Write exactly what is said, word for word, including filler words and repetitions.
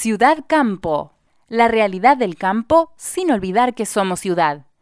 Ciudad Campo. La realidad del campo sin olvidar que somos ciudad.